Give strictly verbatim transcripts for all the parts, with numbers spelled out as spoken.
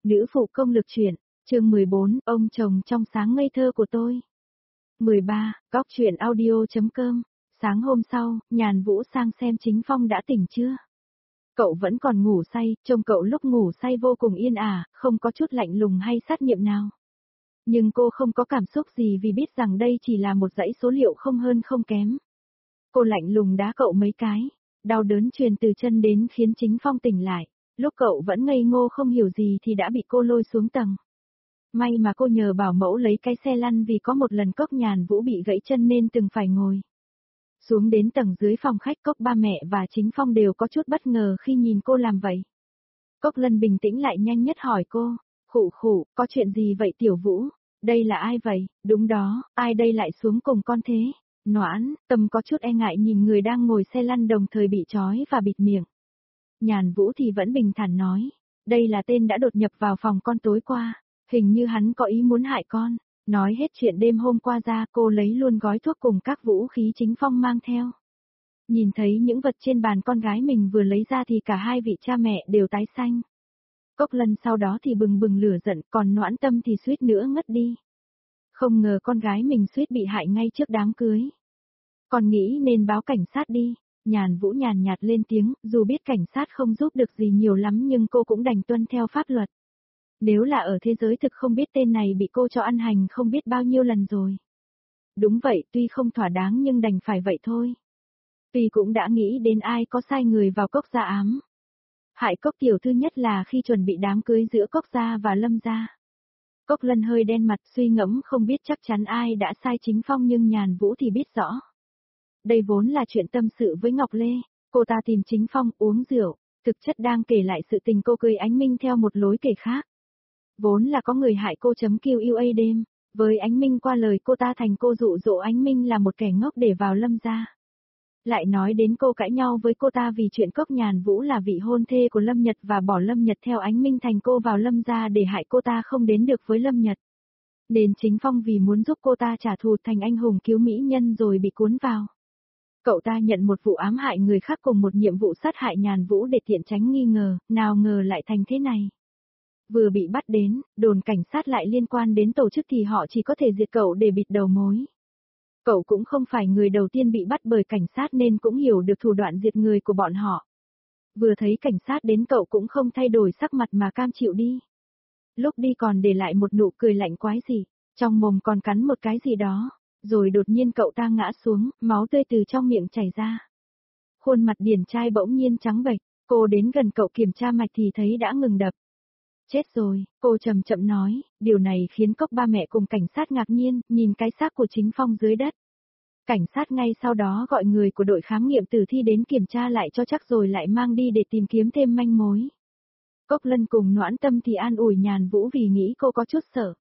Nữ phụ công lực truyện, chương mười bốn, ông chồng trong sáng ngây thơ của tôi. mười ba, góc truyện audio.com. Sáng hôm sau, Nhàn Vũ sang xem Chính Phong đã tỉnh chưa. Cậu vẫn còn ngủ say, trông cậu lúc ngủ say vô cùng yên ả, không có chút lạnh lùng hay sát niệm nào. Nhưng cô không có cảm xúc gì vì biết rằng đây chỉ là một dãy số liệu không hơn không kém. Cô lạnh lùng đá cậu mấy cái, đau đớn truyền từ chân đến khiến Chính Phong tỉnh lại. Lúc cậu vẫn ngây ngô không hiểu gì thì đã bị cô lôi xuống tầng. May mà cô nhờ bảo mẫu lấy cái xe lăn vì có một lần Cốc Nhàn Vũ bị gãy chân nên từng phải ngồi. Xuống đến tầng dưới phòng khách, Cốc ba mẹ và Chính Phong đều có chút bất ngờ khi nhìn cô làm vậy. Cốc Lân bình tĩnh lại nhanh nhất hỏi cô, khụ khụ, có chuyện gì vậy Tiểu Vũ? Đây là ai vậy? Đúng đó, ai đây lại xuống cùng con thế? Noãn, Tâm có chút e ngại nhìn người đang ngồi xe lăn đồng thời bị trói và bịt miệng. Nhàn Vũ thì vẫn bình thản nói, đây là tên đã đột nhập vào phòng con tối qua, hình như hắn có ý muốn hại con. Nói hết chuyện đêm hôm qua ra, cô lấy luôn gói thuốc cùng các vũ khí Chính Phong mang theo. Nhìn thấy những vật trên bàn con gái mình vừa lấy ra thì cả hai vị cha mẹ đều tái xanh. Cốc Lân sau đó thì bừng bừng lửa giận, còn Noãn Tâm thì suýt nữa ngất đi. Không ngờ con gái mình suýt bị hại ngay trước đám cưới. Còn nghĩ nên báo cảnh sát đi. Nhàn Vũ nhàn nhạt lên tiếng, dù biết cảnh sát không giúp được gì nhiều lắm nhưng cô cũng đành tuân theo pháp luật. Nếu là ở thế giới thực không biết tên này bị cô cho ăn hành không biết bao nhiêu lần rồi. Đúng vậy, tuy không thỏa đáng nhưng đành phải vậy thôi. Tuy cũng đã nghĩ đến ai có sai người vào Cốc gia ám. Hại Cốc tiểu thư nhất là khi chuẩn bị đám cưới giữa Cốc gia và Lâm gia. Cốc Lân hơi đen mặt suy ngẫm không biết chắc chắn ai đã sai Chính Phong nhưng Nhàn Vũ thì biết rõ. Đây vốn là chuyện tâm sự với Ngọc Lê, cô ta tìm Chính Phong uống rượu, thực chất đang kể lại sự tình cô cưới Ánh Minh theo một lối kể khác. Vốn là có người hại cô chấm kiu a đêm, với Ánh Minh qua lời cô ta thành cô dụ dỗ Ánh Minh là một kẻ ngốc để vào Lâm gia. Lại nói đến cô cãi nhau với cô ta vì chuyện Cốc Nhàn Vũ là vị hôn thê của Lâm Nhật và bỏ Lâm Nhật theo Ánh Minh thành cô vào Lâm gia để hại cô ta không đến được với Lâm Nhật. Nên Chính Phong vì muốn giúp cô ta trả thù thành anh hùng cứu mỹ nhân rồi bị cuốn vào. Cậu ta nhận một vụ ám hại người khác cùng một nhiệm vụ sát hại Nhàn Vũ để tiện tránh nghi ngờ, nào ngờ lại thành thế này. Vừa bị bắt đến, đồn cảnh sát lại liên quan đến tổ chức thì họ chỉ có thể diệt cậu để bịt đầu mối. Cậu cũng không phải người đầu tiên bị bắt bởi cảnh sát nên cũng hiểu được thủ đoạn diệt người của bọn họ. Vừa thấy cảnh sát đến cậu cũng không thay đổi sắc mặt mà cam chịu đi. Lúc đi còn để lại một nụ cười lạnh quái gì, trong mồm còn cắn một cái gì đó. Rồi đột nhiên cậu ta ngã xuống, máu tươi từ trong miệng chảy ra. Khuôn mặt điển trai bỗng nhiên trắng bệch, cô đến gần cậu kiểm tra mạch thì thấy đã ngừng đập. Chết rồi, cô chậm chậm nói, điều này khiến Cốc ba mẹ cùng cảnh sát ngạc nhiên, nhìn cái xác của Chính Phong dưới đất. Cảnh sát ngay sau đó gọi người của đội khám nghiệm tử thi đến kiểm tra lại cho chắc rồi lại mang đi để tìm kiếm thêm manh mối. Cốc Lân cùng Noãn Tâm thì an ủi Nhàn Vũ vì nghĩ cô có chút sợ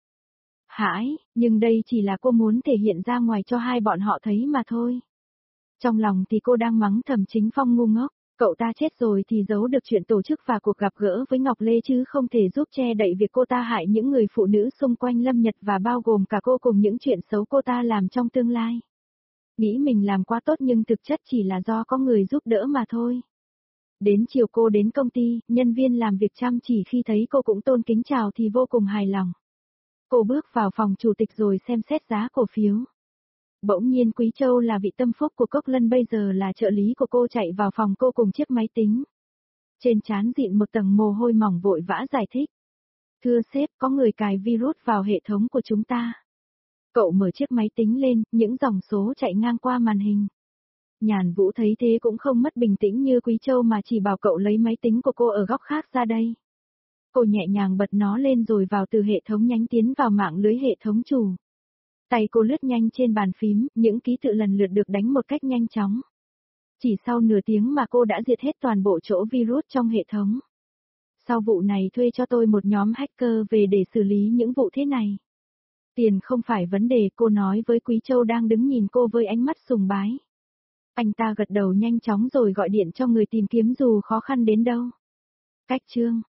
hãi, nhưng đây chỉ là cô muốn thể hiện ra ngoài cho hai bọn họ thấy mà thôi. Trong lòng thì cô đang mắng thầm Chính Phong ngu ngốc, cậu ta chết rồi thì giấu được chuyện tổ chức và cuộc gặp gỡ với Ngọc Lê chứ không thể giúp che đậy việc cô ta hại những người phụ nữ xung quanh Lâm Nhật và bao gồm cả cô cùng những chuyện xấu cô ta làm trong tương lai. Nghĩ mình làm quá tốt nhưng thực chất chỉ là do có người giúp đỡ mà thôi. Đến chiều cô đến công ty, nhân viên làm việc chăm chỉ khi thấy cô cũng tôn kính chào thì vô cùng hài lòng. Cô bước vào phòng chủ tịch rồi xem xét giá cổ phiếu. Bỗng nhiên Quý Châu là vị tâm phúc của Cốc Lân bây giờ là trợ lý của cô chạy vào phòng cô cùng chiếc máy tính. Trên trán dịn một tầng mồ hôi mỏng vội vã giải thích. Thưa sếp, có người cài virus vào hệ thống của chúng ta. Cậu mở chiếc máy tính lên, những dòng số chạy ngang qua màn hình. Nhàn Vũ thấy thế cũng không mất bình tĩnh như Quý Châu mà chỉ bảo cậu lấy máy tính của cô ở góc khác ra đây. Cô nhẹ nhàng bật nó lên rồi vào từ hệ thống nhánh tiến vào mạng lưới hệ thống chủ. Tay cô lướt nhanh trên bàn phím, những ký tự lần lượt được đánh một cách nhanh chóng. Chỉ sau nửa tiếng mà cô đã diệt hết toàn bộ chỗ virus trong hệ thống. Sau vụ này thuê cho tôi một nhóm hacker về để xử lý những vụ thế này. Tiền không phải vấn đề, cô nói với Quý Châu đang đứng nhìn cô với ánh mắt sùng bái. Anh ta gật đầu nhanh chóng rồi gọi điện cho người tìm kiếm dù khó khăn đến đâu. Cách chương